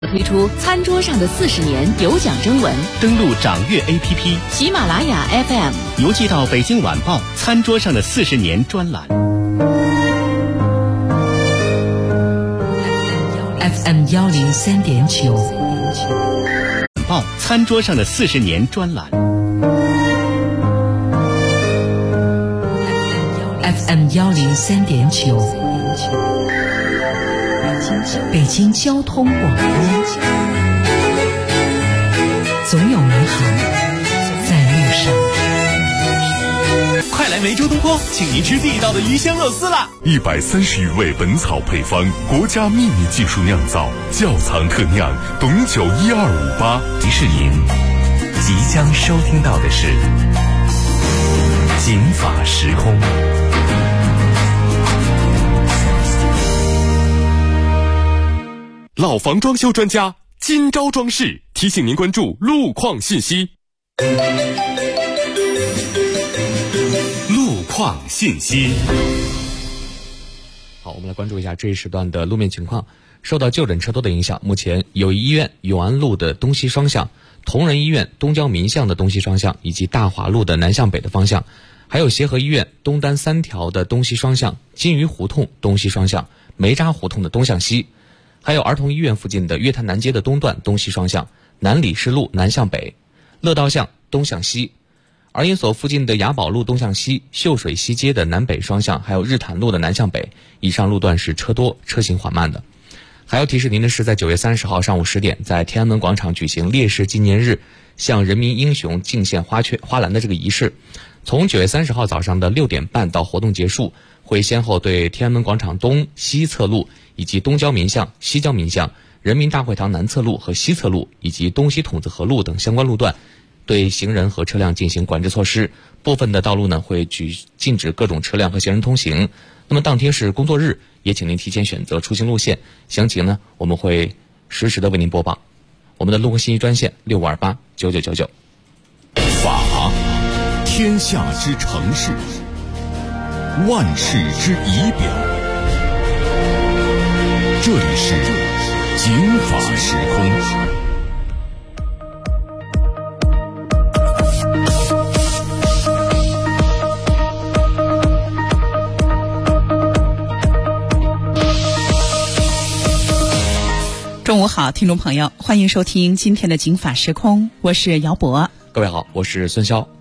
推出餐桌上的40年有奖征文， 登录掌阅 APP、 喜马拉雅 FM， 邮寄到北京晚报餐桌上的40年专栏。 FM 103.9， 晚报餐桌上的40年专栏。 FM 103.9。北京交通广播，总有美好在路上。 快来梅州东坡，请您吃地道的鱼香肉丝啦 ！130余味本草配方，国家秘密技术酿造，窖藏特酿，董酒1258。 提示您，即将收听到的是《警法时空》。 老房装修专家今朝装饰提醒您关注路况信息。路况信息。 好，我们来关注一下这一时段的路面情况。受到就诊车多的影响，目前友谊医院永安路的东西双向、同仁医院东郊民巷的东西双向，以及大华路的南向北的方向，还有协和医院东单3条的东西双向、金鱼胡同东西双向、梅渣胡同的东向西，还有儿童医院附近的月坛南街的东段东西双向、南礼士路南向北、乐道巷东向西，儿研所附近的雅宝路东向西、秀水西街的南北双向，还有日坛路的南向北，以上路段是车多，车行缓慢的。还要提示您的是，在9月30号上午10点，在天安门广场举行烈士纪念日向人民英雄敬献花篮的这个仪式，从9月30号早上的6点半到活动结束，会先后对天安门广场东西侧路以及东郊民巷、西郊民巷、人民大会堂南侧路和西侧路以及东西筒子河路等相关路段对行人和车辆进行管制措施，部分的道路呢会禁止各种车辆和行人通行。那么当天是工作日，也请您提前选择出行路线，详情呢我们会实时的为您播报。我们的路况信息专线65289999。 法，天下之常事，万事之仪表。这里是警法时空。 中午好，听众朋友，欢迎收听今天的警法时空，我是姚博。 各位好，我是孙潇。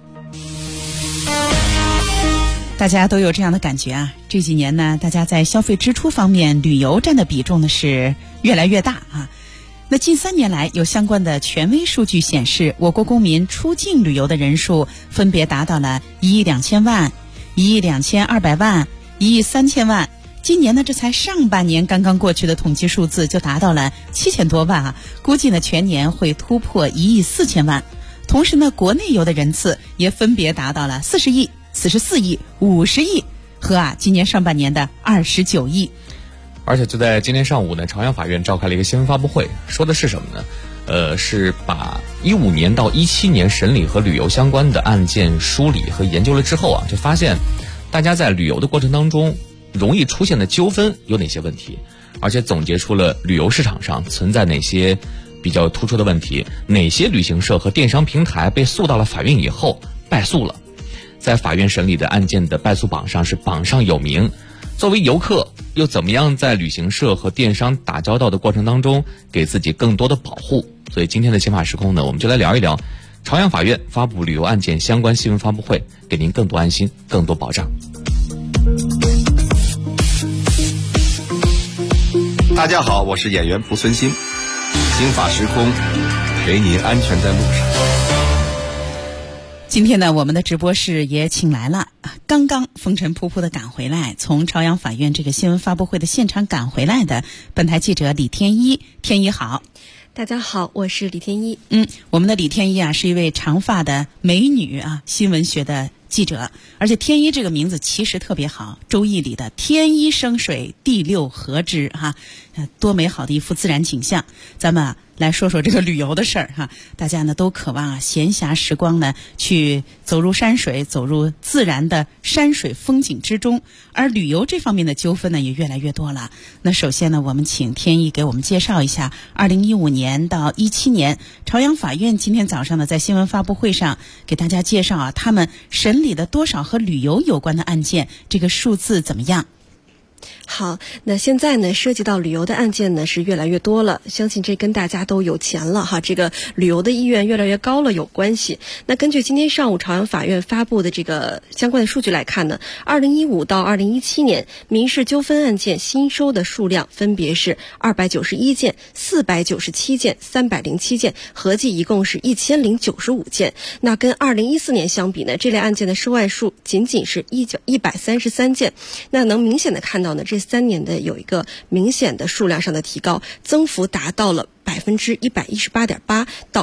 大家都有这样的感觉啊，这几年呢，大家在消费支出方面，旅游占的比重呢是越来越大啊。那近3年来，有相关的权威数据显示，我国公民出境旅游的人数分别达到了1亿2000万、1亿2200万、1亿3000万。今年呢，这才上半年刚刚过去的统计数字就达到了7000多万啊，估计呢全年会突破1亿4000万。同时呢，国内游的人次也分别达到了40亿、44亿、50亿和今年上半年的29亿。 而且就在今天上午呢，朝阳法院召开了一个新闻发布会，说的是什么呢？是把15年到17年审理和旅游相关的案件梳理和研究了之后啊，就发现大家在旅游的过程当中容易出现的纠纷有哪些问题，而且总结出了旅游市场上存在哪些比较突出的问题，哪些旅行社和电商平台被诉到了法院以后败诉了，在法院审理的案件的败诉榜上是榜上有名。作为游客又怎么样在旅行社和电商打交道的过程当中给自己更多的保护？所以今天的刑法时空呢，我们就来聊一聊朝阳法院发布旅游案件相关新闻发布会，给您更多安心，更多保障。 大家好，我是演员蒲存昕，刑法时空陪您安全在路上。 今天呢，我们的直播室也请来了刚刚风尘仆仆的赶回来，从朝阳法院这个新闻发布会的现场赶回来的本台记者李天一。天一好。 大家好，我是李天一。 我们的李天一是一位长发的美女新闻学的记者，而且天一这个名字其实特别好，周易里的天一生水，地六合之多美好的一幅自然景象。咱们来说说这个旅游的事儿哈。大家呢都渴望闲暇时光呢去走入山水，走入自然的山水风景之中，而旅游这方面的纠纷呢也越来越多了。那首先呢，我们请天一给我们介绍一下2015年到17年朝阳法院今天早上呢在新闻发布会上给大家介绍他们审理的多少和旅游有关的案件，这个数字怎么样？ 好，那现在呢，涉及到旅游的案件呢是越来越多了，相信这跟大家都有钱了哈，这个旅游的意愿越来越高了有关系。那根据今天上午朝阳法院发布的这个相关的数据来看呢，2015到2017年民事纠纷案件新收的数量分别是291件、497件、307件，合计一共是1095件。那跟2014年相比呢，这类案件的收案数仅仅是133件。那能明显的看到呢，这3年的有一个明显的数量上的提高，增幅达到了118.8%到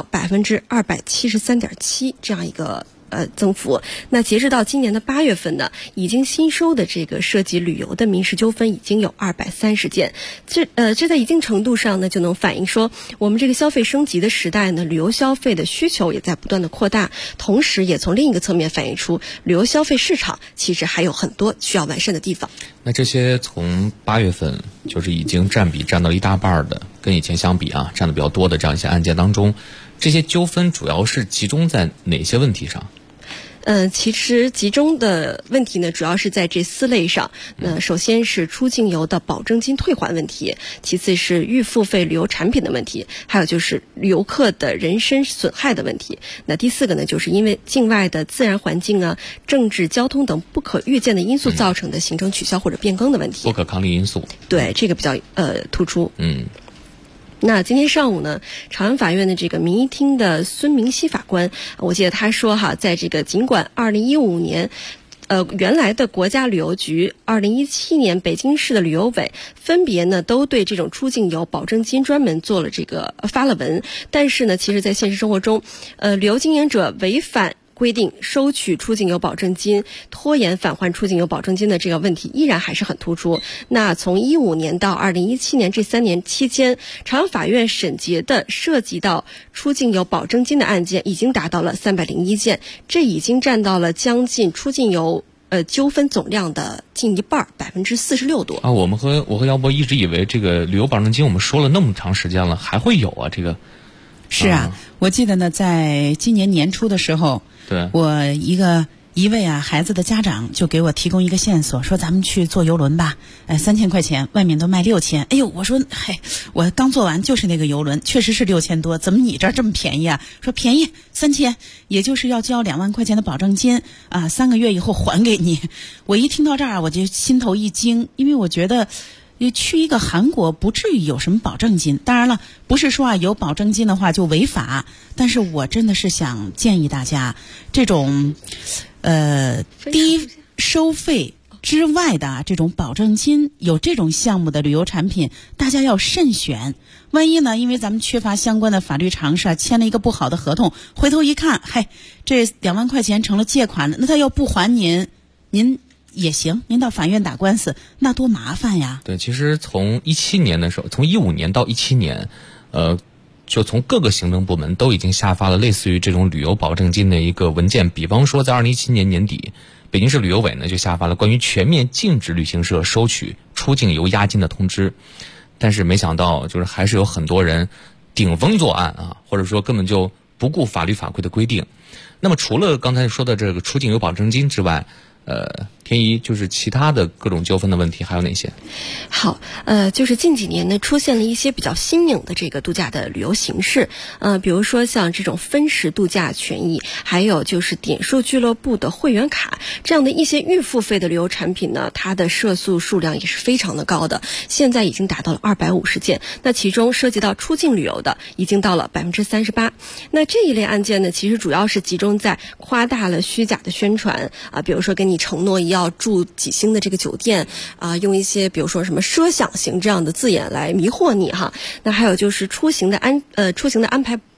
273.7%这样一个增幅。那截止到今年的8月份呢，已经新收的这个涉及旅游的民事纠纷已经有230件。这在一定程度上呢，就能反映说，我们这个消费升级的时代呢，旅游消费的需求也在不断的扩大，同时也从另一个侧面反映出旅游消费市场其实还有很多需要完善的地方。 那这些从8月份就是已经占到一大半的，跟以前相比啊，占的比较多的这样一些案件当中，这些纠纷主要是集中在哪些问题上？ 其实集中的问题呢，主要是在这4类上。首先是出境游的保证金退还问题，其次是预付费旅游产品的问题，还有就是游客的人身损害的问题。那第4个呢，就是因为境外的自然环境啊、政治、交通等不可预见的因素造成的行程取消或者变更的问题。 不可抗力因素。 对，这个比较突出。那今天上午呢，朝阳法院的这个民意厅的孙明熙法官，我记得他说哈，在这个尽管2015年原来的国家旅游局、2017年北京市的旅游委分别呢都对这种出境游保证金专门做了这个发了文，但是呢，其实在现实生活中，旅游经营者违反规定收取出境游保证金、拖延返还出境游保证金的这个问题依然还是很突出。那从15年到2017年这3年期间，朝阳法院审结的涉及到出境游保证金的案件已经达到了301件，这已经占到了将近出境游纠纷总量的近一半，46%多啊。 我和姚博一直以为这个旅游保证金我们说了那么长时间了，还会有啊这个。 是啊，我记得呢，在今年年初的时候， 对， 我一位孩子的家长就给我提供一个线索，说咱们去坐游轮吧，3000块钱，外面都卖6000。哎呦，我说我刚做完就是那个游轮，确实是6000多，怎么你这儿这么便宜啊？说便宜3000，也就是要交2万块钱的保证金啊，3个月以后还给你。我一听到这儿，我就心头一惊，因为我觉得去一个韩国不至于有什么保证金，当然了，不是说有保证金的话就违法，但是我真的是想建议大家，这种低收费之外的这种保证金有这种项目的旅游产品，大家要慎选。万一呢，因为咱们缺乏相关的法律常识，签了一个不好的合同，回头一看，这2万块钱成了借款了，那他要不还您也行，您到法院打官司，那多麻烦呀。 对，其实从17年的时候，从15年到17年，就从各个行政部门都已经下发了类似于这种旅游保证金的一个文件。比方说，在2017年年底，北京市旅游委呢就下发了关于全面禁止旅行社收取出境游押金的通知。但是没想到，就是还是有很多人顶风作案啊，或者说根本就不顾法律法规的规定。那么除了刚才说的这个出境游保证金之外，天一，就是其他的各种纠纷的问题还有哪些？ 好，就是近几年呢出现了一些比较新颖的这个度假的旅游形式，比如说像这种分时度假权益，还有就是点数俱乐部的会员卡这样的一些预付费的旅游产品呢，它的涉诉数量也是非常的高的，现在已经达到了250件。那其中涉及到出境旅游的已经到了38%。那这一类案件呢，其实主要是集中在夸大了虚假的宣传啊，比如说跟你承诺要住几星的这个酒店啊，用一些比如说什么奢享型这样的字眼来迷惑你哈。那还有就是出行的安排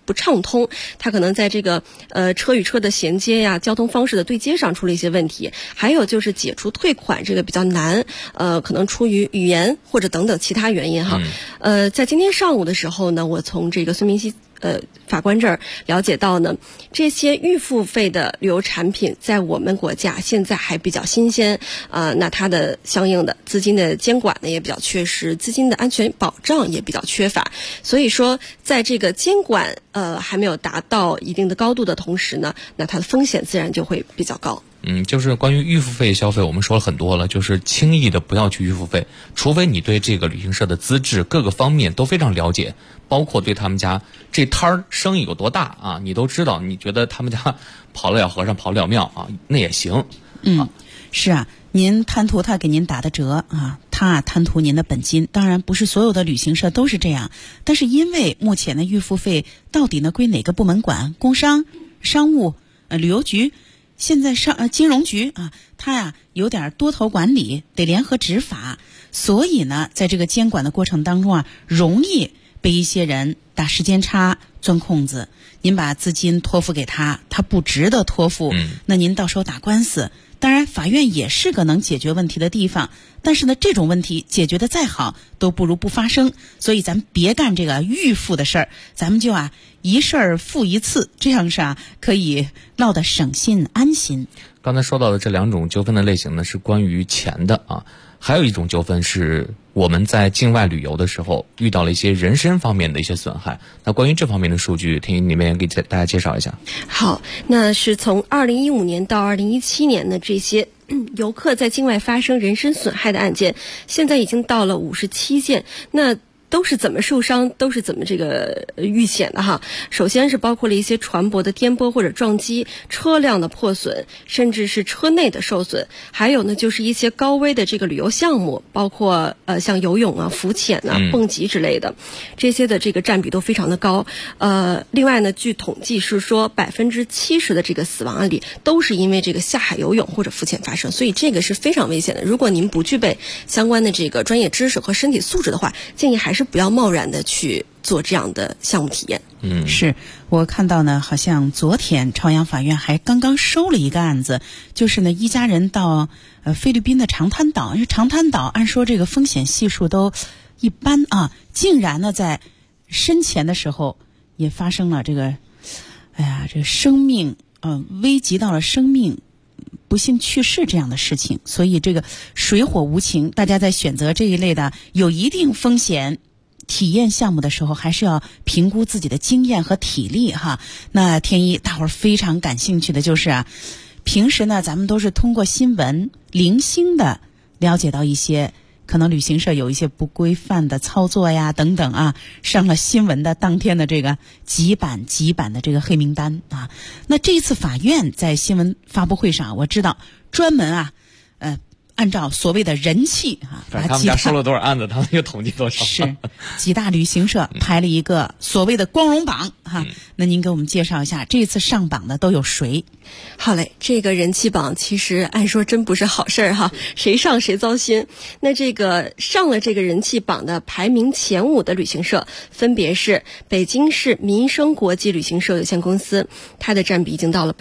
不畅通，它可能在这个车与车的衔接呀、交通方式的对接上出了一些问题，还有就是解除退款这个比较难，可能出于语言或者等等其他原因哈。在今天上午的时候呢，我从这个孙明熙法官这儿了解到呢，这些预付费的旅游产品在我们国家现在还比较新鲜，那它的相应的资金的监管呢也比较缺失，资金的安全保障也比较缺乏，所以说在这个监管还没有达到一定的高度的同时呢，那它的风险自然就会比较高。 就是关于预付费消费，我们说了很多了，就是轻易的不要去预付费，除非你对这个旅行社的资质各个方面都非常了解，包括对他们家这摊儿生意有多大啊，你都知道，你觉得他们家跑得了和尚跑得了庙啊，那也行。 是啊，您贪图他给您打的折啊，他贪图您的本金。当然不是所有的旅行社都是这样，但是因为目前的预付费到底呢归哪个部门管？工商、商务、旅游局。现在金融局啊，它呀有点多头管理，得联合执法，所以呢，在这个监管的过程当中啊，容易被一些人打时间差、钻空子。您把资金托付给他，他不值得托付，那您到时候打官司。当然，法院也是个能解决问题的地方，但是呢，这种问题解决的再好，都不如不发生。所以咱们别干这个预付的事儿，咱们就一事儿付一次，这样是可以落得省心安心。 刚才说到的这两种纠纷的类型呢，是关于钱的啊。还有一种纠纷是我们在境外旅游的时候遇到了一些人身方面的一些损害。那关于这方面的数据，听你们也给大家介绍一下。 好，那是从2015年到2017年的这些游客在境外发生人身损害的案件，现在已经到了57件。那都是怎么受伤，都是怎么这个遇险的哈。首先是包括了一些船舶的颠簸或者撞击，车辆的破损，甚至是车内的受损。还有呢，就是一些高危的这个旅游项目，包括像游泳啊、浮潜啊、蹦极之类的，这些的这个占比都非常的高。另外呢，据统计是说70%的这个死亡案例都是因为这个下海游泳或者浮潜发生，所以这个是非常危险的。如果您不具备相关的这个专业知识和身体素质的话，建议还是不要贸然的去做这样的项目体验。 是我看到呢，好像昨天朝阳法院还刚刚收了一个案子，就是呢一家人到菲律宾的长滩岛，因为长滩岛按说这个风险系数都一般啊，竟然呢在深潜的时候也发生了这个这个生命危及到了生命不幸去世这样的事情。所以这个水火无情，大家在选择这一类的有一定风险体验项目的时候，还是要评估自己的经验和体力哈。那天一大伙儿非常感兴趣的就是平时呢咱们都是通过新闻零星的了解到一些可能旅行社有一些不规范的操作呀等等上了新闻的当天的这个几版的这个黑名单那这一次法院在新闻发布会上，我知道专门按照所谓的人气他们家收了多少案子，他们就统计多少。 是几大旅行社排了一个所谓的光荣榜那您给我们介绍一下这次上榜的都有谁？ 好嘞，这个人气榜其实按说真不是好事儿哈，谁上谁糟心。那这个上了这个人气榜的排名前5的旅行社分别是北京市民生国际旅行社有限公司，它的占比已经到了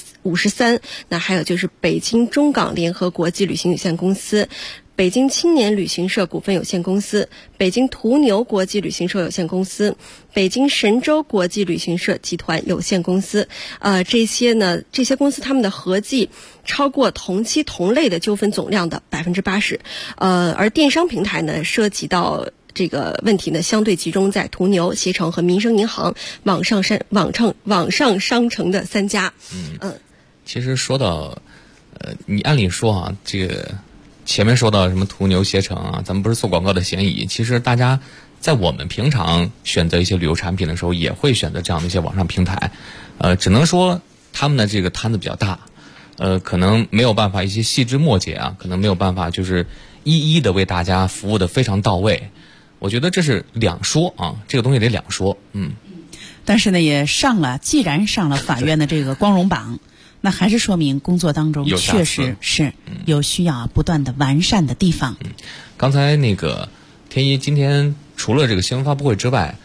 53%。那还有就是北京中港联合国际旅行有限公司、北京青年旅行社股份有限公司、北京途牛国际旅行社有限公司、北京神州国际旅行社集团有限公司。这些公司他们的合计超过同期同类的纠纷总量的80%。而电商平台呢，涉及到这个问题呢，相对集中在途牛、携程和民生银行网上商城的3家。 其实说到你按理说这个前面说到什么途牛、携程咱们不是做广告的嫌疑，其实大家在我们平常选择一些旅游产品的时候，也会选择这样的一些网上平台。只能说他们的这个摊子比较大，可能没有办法一些细枝末节可能没有办法就是一一的为大家服务的非常到位。我觉得这是两说这个东西得两说。 但是呢也既然上了法院的这个光荣榜，那还是说明工作当中确实是有需要不断的完善的地方。 刚才那个天一今天除了这个新闻发布会之外，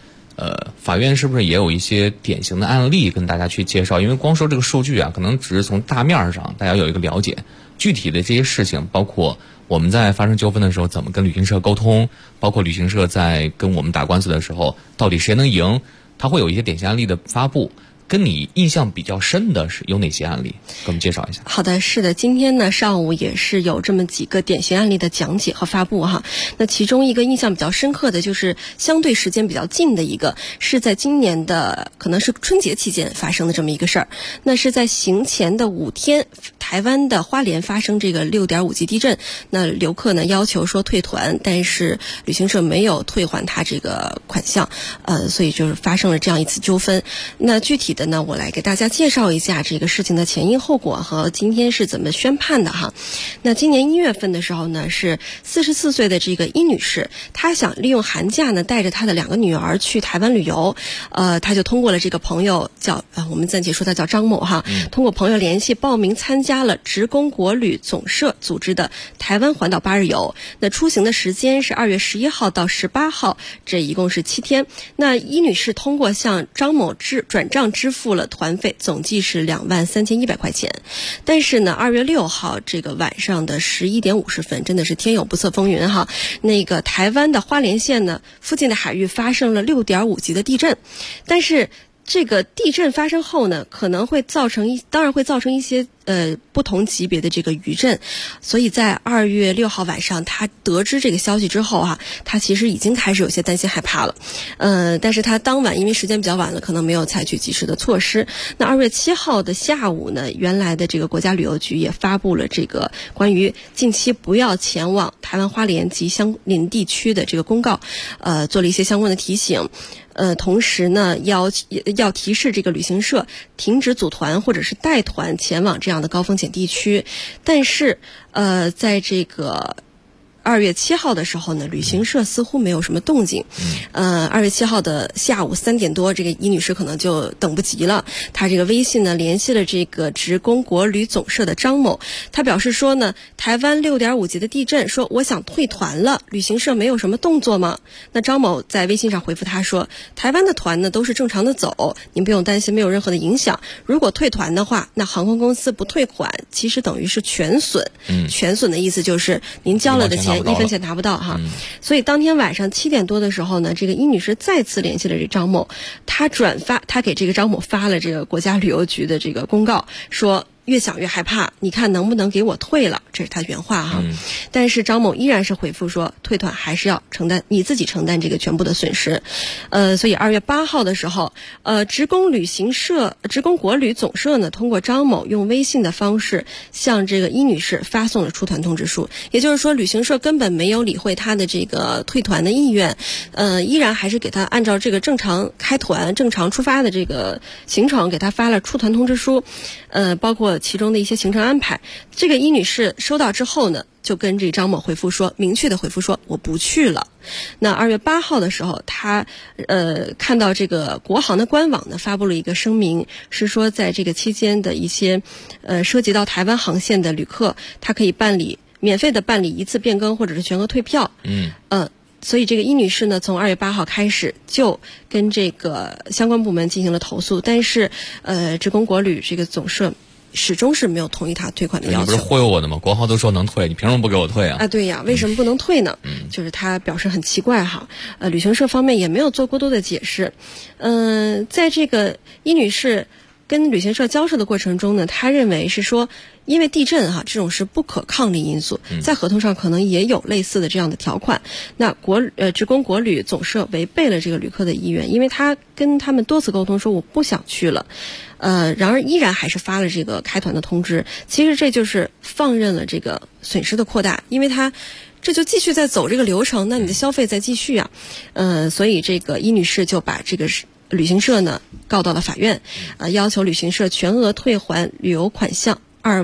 法院是不是也有一些典型的案例跟大家去介绍？因为光说这个数据啊，可能只是从大面上大家有一个了解，具体的这些事情，包括我们在发生纠纷的时候怎么跟旅行社沟通，包括旅行社在跟我们打官司的时候到底谁能赢，它会有一些典型案例的发布。跟你印象比较深的是有哪些案例？给我们介绍一下。 好的，是的，今天呢上午也是有这么几个典型案例的讲解和发布哈。那其中一个印象比较深刻的就是相对时间比较近的一个，是在今年的可能是春节期间发生的这么一个事儿。那是在行前的5天，台湾的花莲发生这个6.5级地震，那游客呢要求说退团，但是旅行社没有退还他这个款项，所以就是发生了这样一次纠纷。那具体的呢，我来给大家介绍一下这个事情的前因后果和今天是怎么宣判的哈。那今年1月份的时候呢，是44岁的这个殷女士，她想利用寒假呢，带着她的2个女儿去台湾旅游，她就通过了这个朋友叫我们暂且说她叫张某哈，通过朋友联系报名参加了职工国旅总社组织的台湾环岛8日游。那出行的时间是2月11号到18号，这一共是7天。那殷女士通过向张某转账支付了团费，总计是23100块钱。但是呢，2月6号这个晚上的11点50分，真的是天有不测风云哈。那个台湾的花莲县呢附近的海域发生了6.5级的地震，但是这个地震发生后呢，可能会当然会造成一些不同级别的这个余震，所以在2月6号晚上，他得知这个消息之后哈，他其实已经开始有些担心害怕了，但是他当晚因为时间比较晚了，可能没有采取及时的措施。那2月7号的下午呢，原来的这个国家旅游局也发布了这个关于近期不要前往台湾花莲及相邻地区的这个公告，做了一些相关的提醒。同时呢，要提示这个旅行社停止组团或者是带团前往这样的高风险地区。但是，在这个2月7号的时候呢，旅行社似乎没有什么动静。2月7号的下午3点多，这个殷女士可能就等不及了，她这个微信呢联系了这个职工国旅总社的张某，她表示说呢，台湾6.5级的地震，说我想退团了，旅行社没有什么动作吗？那张某在微信上回复他说，台湾的团呢都是正常的走，您不用担心，没有任何的影响。如果退团的话，那航空公司不退款，其实等于是全损。全损的意思就是您交了的钱1分钱拿不到哈。所以当天晚上7点多的时候呢，这个殷女士再次联系了这张某，她给这个张某发了这个国家旅游局的这个公告，说越想越害怕，你看能不能给我退了，这是他原话哈。但是张某依然是回复说，退团还是要你自己承担这个全部的损失。所以2月8号的时候，职工国旅总社呢，通过张某用微信的方式向这个殷女士发送了出团通知书。也就是说，旅行社根本没有理会他的这个退团的意愿，依然还是给他按照这个正常开团、正常出发的这个行程给他发了出团通知书，包括其中的一些行程安排。这个殷女士收到之后呢，就跟这张某明确的回复说我不去了。那2月8号的时候，他看到这个国航的官网呢发布了一个声明，是说在这个期间的一些涉及到台湾航线的旅客，他可以免费的办理一次变更或者是全额退票。所以这个殷女士呢，从2月8号开始就跟这个相关部门进行了投诉，但是职工国旅这个总社始终是没有同意他退款的要求。 你不是忽悠我的吗？国航都说能退，你凭什么不给我退啊？ 对呀，为什么不能退呢？就是他表示很奇怪哈。旅行社方面也没有做过多的解释。在这个殷女士跟旅行社交涉的过程中呢，他认为是说，因为地震哈，这种是不可抗力因素，在合同上可能也有类似的这样的条款。那职工国旅总社违背了这个旅客的意愿，因为他跟他们多次沟通说我不想去了，然而依然还是发了这个开团的通知。其实这就是放任了这个损失的扩大，因为他这就继续在走这个流程，那你的消费在继续啊。所以这个殷女士就把这个旅行社呢告到了法院，要求旅行社全额退还旅游款项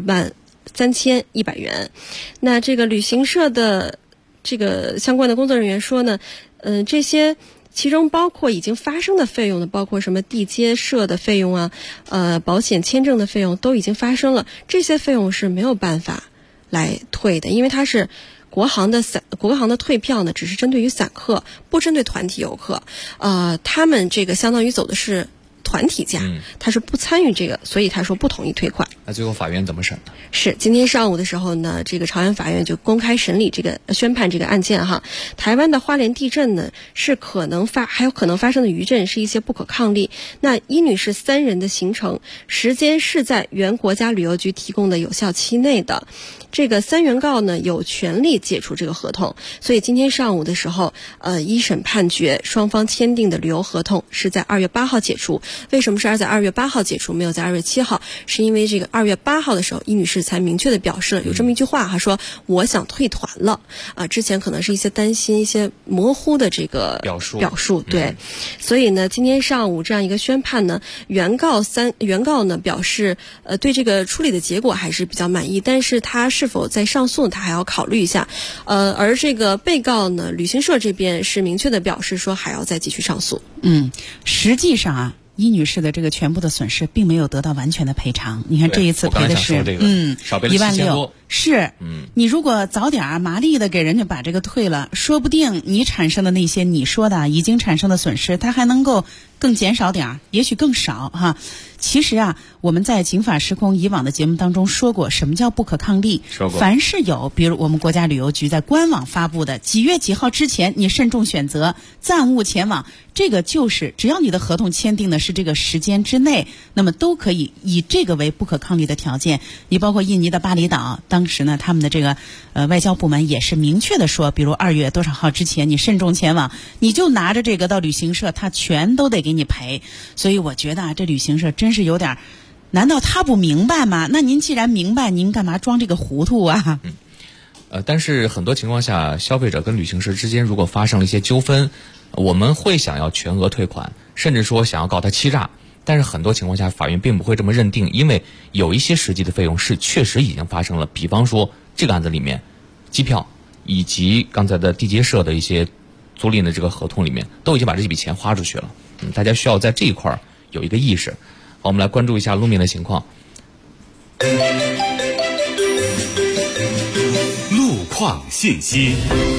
23100元。那这个旅行社的这个相关的工作人员说呢，这些其中包括已经发生的费用呢，包括什么地接社的费用啊，保险签证的费用都已经发生了，这些费用是没有办法来退的，因为它是国航的退票呢，只是针对于散客，不针对团体游客。他们这个相当于走的是团体价，他是不参与这个，所以他说不同意退款。 那最后法院怎么审呢？ 是今天上午的时候呢，这个朝阳法院就公开审理这个宣判这个案件哈。台湾的花莲地震呢，还有可能发生的余震是一些不可抗力。那伊女士3人的行程时间是在原国家旅游局提供的有效期内的。这个3原告呢有权利解除这个合同，所以今天上午的时候，一审判决双方签订的旅游合同是在2月8号解除。为什么是在2月8号解除，没有在2月7号？是因为这个2月8号的时候，伊女士才明确的表示了有这么一句话哈，说我想退团了之前可能是一些担心、一些模糊的这个表述对。所以呢，今天上午这样一个宣判呢，原告呢表示对这个处理的结果还是比较满意，但是他是否在上诉他还要考虑一下。而这个被告呢，旅行社这边是明确的表示说还要再继续上诉。 实际上啊，伊女士的这个全部的损失并没有得到完全的赔偿。你看这一次赔的是16000多。是，你如果早点麻利的给人家把这个退了，说不定你产生的那些你说的已经产生的损失，它还能够更减少点，也许更少哈。其实啊，我们在警法时空以往的节目当中说过，什么叫不可抗力？说过，凡是有，比如我们国家旅游局在官网发布的几月几号之前，你慎重选择，暂勿前往，这个就是只要你的合同签订的是这个时间之内，那么都可以以这个为不可抗力的条件。你包括印尼的巴厘岛，当时呢，他们的这个外交部门也是明确的说，比如2月多少号之前你慎重前往，你就拿着这个到旅行社，他全都得给你赔。所以我觉得这旅行社真是有点，难道他不明白吗？那您既然明白，您干嘛装这个糊涂啊？ 但是很多情况下，消费者跟旅行社之间如果发生了一些纠纷，我们会想要全额退款，甚至说想要告他欺诈。但是很多情况下，法院并不会这么认定，因为有一些实际的费用是确实已经发生了。比方说这个案子里面，机票以及刚才的地接社的一些租赁的这个合同里面，都已经把这笔钱花出去了。大家需要在这一块有一个意识。好，我们来关注一下路面的情况。 路况信息。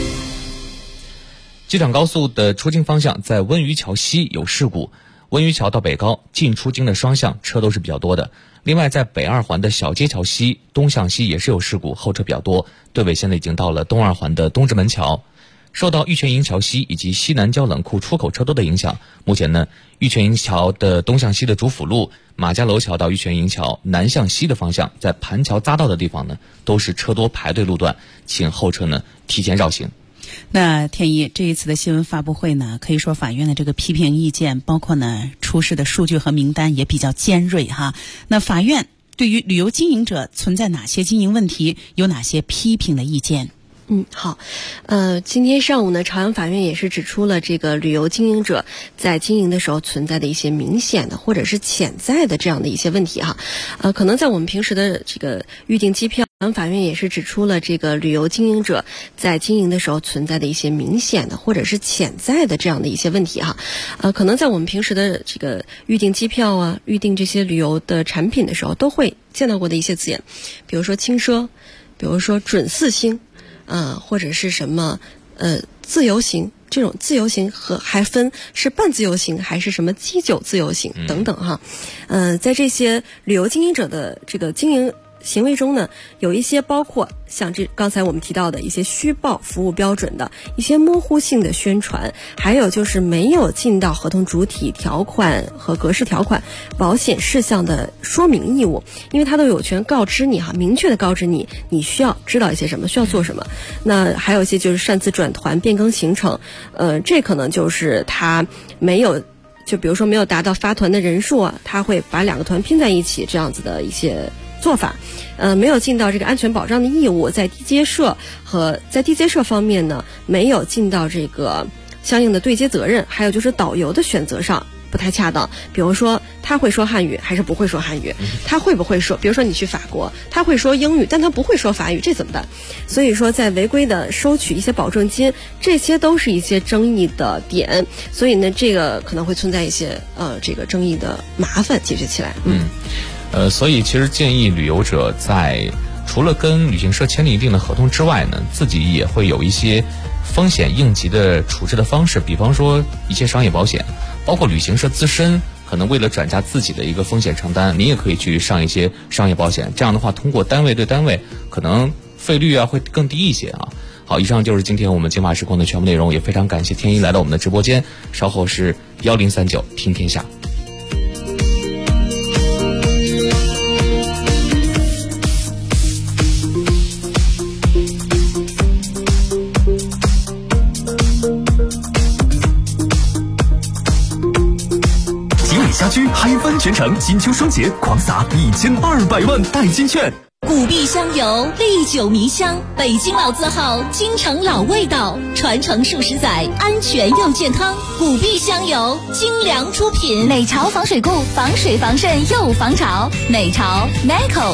机场高速的出京方向在温榆桥西有事故，温榆桥到北高进出京的双向车都是比较多的。另外在北2环的小街桥西东向西也是有事故，后车比较多，队尾现在已经到了东2环的东直门桥。受到玉泉营桥西以及西南郊冷库出口车多的影响，目前呢，玉泉营桥的东向西的主辅路、马家楼桥到玉泉营桥南向西的方向，在盘桥匝道的地方呢，都是车多排队路段，请后车呢提前绕行。 那天一这一次的新闻发布会呢，可以说法院的这个批评意见，包括呢出示的数据和名单也比较尖锐哈。那法院对于旅游经营者存在哪些经营问题，有哪些批评的意见？ 好，今天上午呢，朝阳法院也是指出了这个旅游经营者在经营的时候存在的一些明显的或者是潜在的这样的一些问题哈。可能在我们平时的这个预订机票，朝阳法院也是指出了这个旅游经营者在经营的时候存在的一些明显的或者是潜在的这样的一些问题哈。可能在我们平时的这个预订机票啊、预订这些旅游的产品的时候，都会见到过的一些字眼，比如说轻奢，比如说准4星。或者是什么自由行，这种自由行和还分是半自由行还是什么基酒自由行等等哈。在这些旅游经营者的这个经营行为中呢，有一些包括像刚才我们提到的一些虚报服务标准的一些模糊性的宣传，还有就是没有尽到合同主体条款和格式条款保险事项的说明义务，因为他都有权告知你哈，明确的告知你需要知道一些什么，需要做什么。那还有一些就是擅自转团变更行程，这可能就是他没有，就比如说没有达到发团的人数啊，他会把2个团拼在一起，这样子的一些做法。没有尽到这个安全保障的义务，在地接社方面呢，没有尽到这个相应的对接责任，还有就是导游的选择上不太恰当。比如说他会说汉语还是不会说汉语，他会不会说，比如说你去法国，他会说英语但他不会说法语，这怎么办？所以说在违规的收取一些保证金，这些都是一些争议的点，所以呢这个可能会存在一些这个争议的麻烦解决起来。 所以其实建议旅游者在除了跟旅行社签订一定的合同之外呢，自己也会有一些风险应急的处置的方式，比方说一些商业保险，包括旅行社自身可能为了转嫁自己的一个风险承担，你也可以去上一些商业保险，这样的话通过单位对单位可能费率啊会更低一些啊。好，以上就是今天我们金马时空的全部内容，也非常感谢天一来到我们的直播间，稍后是1039听天下。 家居嗨翻全城，金秋双节狂撒1200万代金券。 古碧香油，历久弥香，北京老字号，京城老味道，传承数十载，安全又健康。古碧香油，精良出品， 美潮防水固，防水防渗又防潮，美潮 Meco。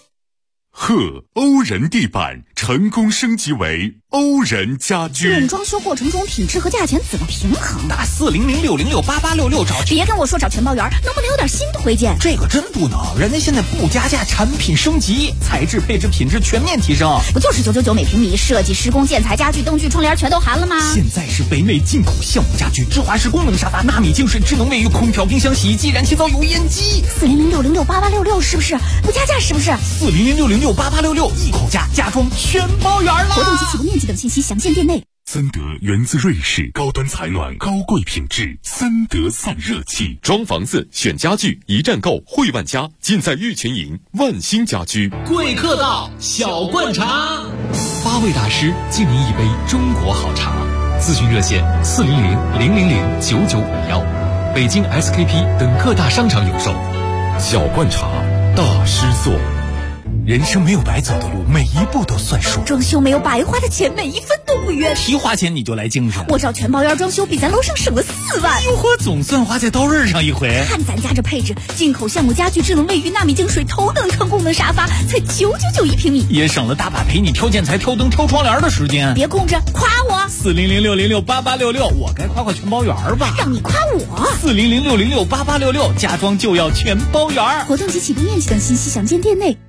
欧人地板成功升级为欧人家居。 这种装修过程中品质和价钱怎么平衡？ 打400-606-8866找。 别跟我说找全包圆，能不能有点新推荐？ 这个真不能，人家现在不加价，产品升级，材质配置品质全面提升。 不就是999每平米，设计施工建材家具灯具窗帘全都含了吗？ 现在是北美进口项目家具，芝华士功能沙发，纳米净水，智能卫浴，空调冰箱洗衣机，燃气灶油烟机。 400-606-8866是不是？不加价是不是 ？400-606-8866一口价，家装全包圆了。 活动及起步面积等信息详见店内。 森德源自瑞士，高端采暖，高贵品质，森德散热器。 装房子选家具，一站购汇万家，尽在玉泉营万兴家居。 贵客到，小灌茶。 8位大师敬您一杯中国好茶。咨询热线400-000-9951，北京 SKP 等各大商场有售。 小灌茶，大师做。 人生没有白走的路，每一步都算数。 装修没有白花的钱，每一分都不冤。 提花钱你就来精神， 我找全包圆装修，比咱楼上省了4万。 哟呵，总算花在刀刃上一回。 看咱家这配置，进口项目家具，智能卫浴，纳米净水，头等舱功能沙发，才999一平米， 也省了大把陪你挑建材、挑灯、挑窗帘的时间。 别空着，夸我。 400-606-8866，我该夸全包圆吧？ 让你夸我。 400-606-8866，家装就要全包圆。 活动及起步面积等信息详见店内。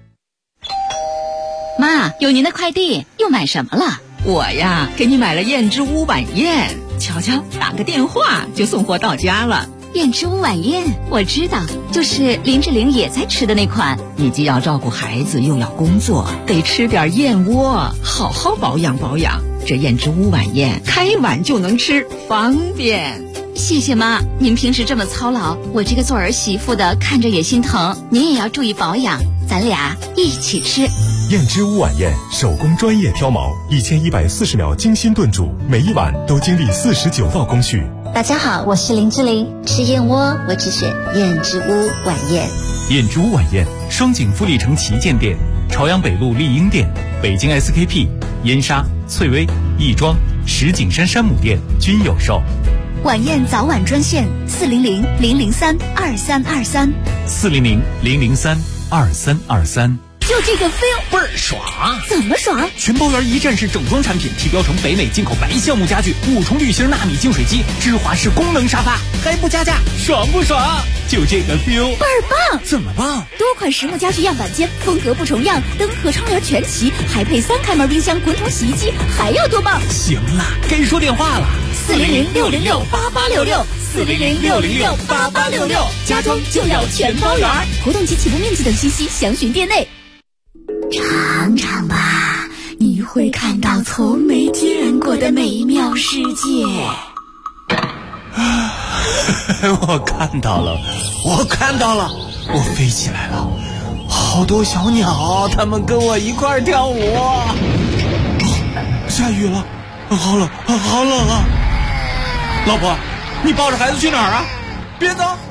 妈，有您的快递，又买什么了？ 我呀，给你买了燕之屋晚宴，瞧瞧，打个电话就送货到家了。 燕之屋晚宴，我知道，就是林志玲也在吃的那款。 你既要照顾孩子，又要工作，得吃点燕窝，好好保养保养。这燕之屋晚宴，开碗就能吃，方便。 谢谢妈，您平时这么操劳，我这个做儿媳妇的看着也心疼。您也要注意保养，咱俩一起吃。 燕之屋晚宴，手工专业挑毛，1140秒精心炖煮，每一碗都经历49道工序。 大家好，我是林志玲，吃燕窝我只选燕之屋晚宴。 燕之屋晚宴，双井富力城旗舰店、朝阳北路丽婴店、北京 SKP、燕莎、翠微、亦庄、石景山山姆店均有售。 晚宴早晚专线400-003-2323 400-003-2323。 就这个 feel 倍儿爽。 怎么爽？ 全包圆一站式整装产品，提标成北美进口白橡木家具，5重滤芯纳米净水机，芝华士功能沙发，还不加价，爽不爽？就这个 feel 倍儿棒。 怎么棒？ 多款实木家具样板间，风格不重样，灯和窗帘全齐，还配3开门冰箱、滚筒洗衣机，还要多棒？ 行了，该说电话了。 400-606-8866 400-606-8866，家装就要全包圆。活动及起步面积等信息详询店内。尝尝吧，你会看到从没见过的美妙世界。 我看到了，我飞起来了，好多小鸟，它们跟我一块儿跳舞。下雨了，好冷啊！老婆，你抱着孩子去哪儿啊？别走。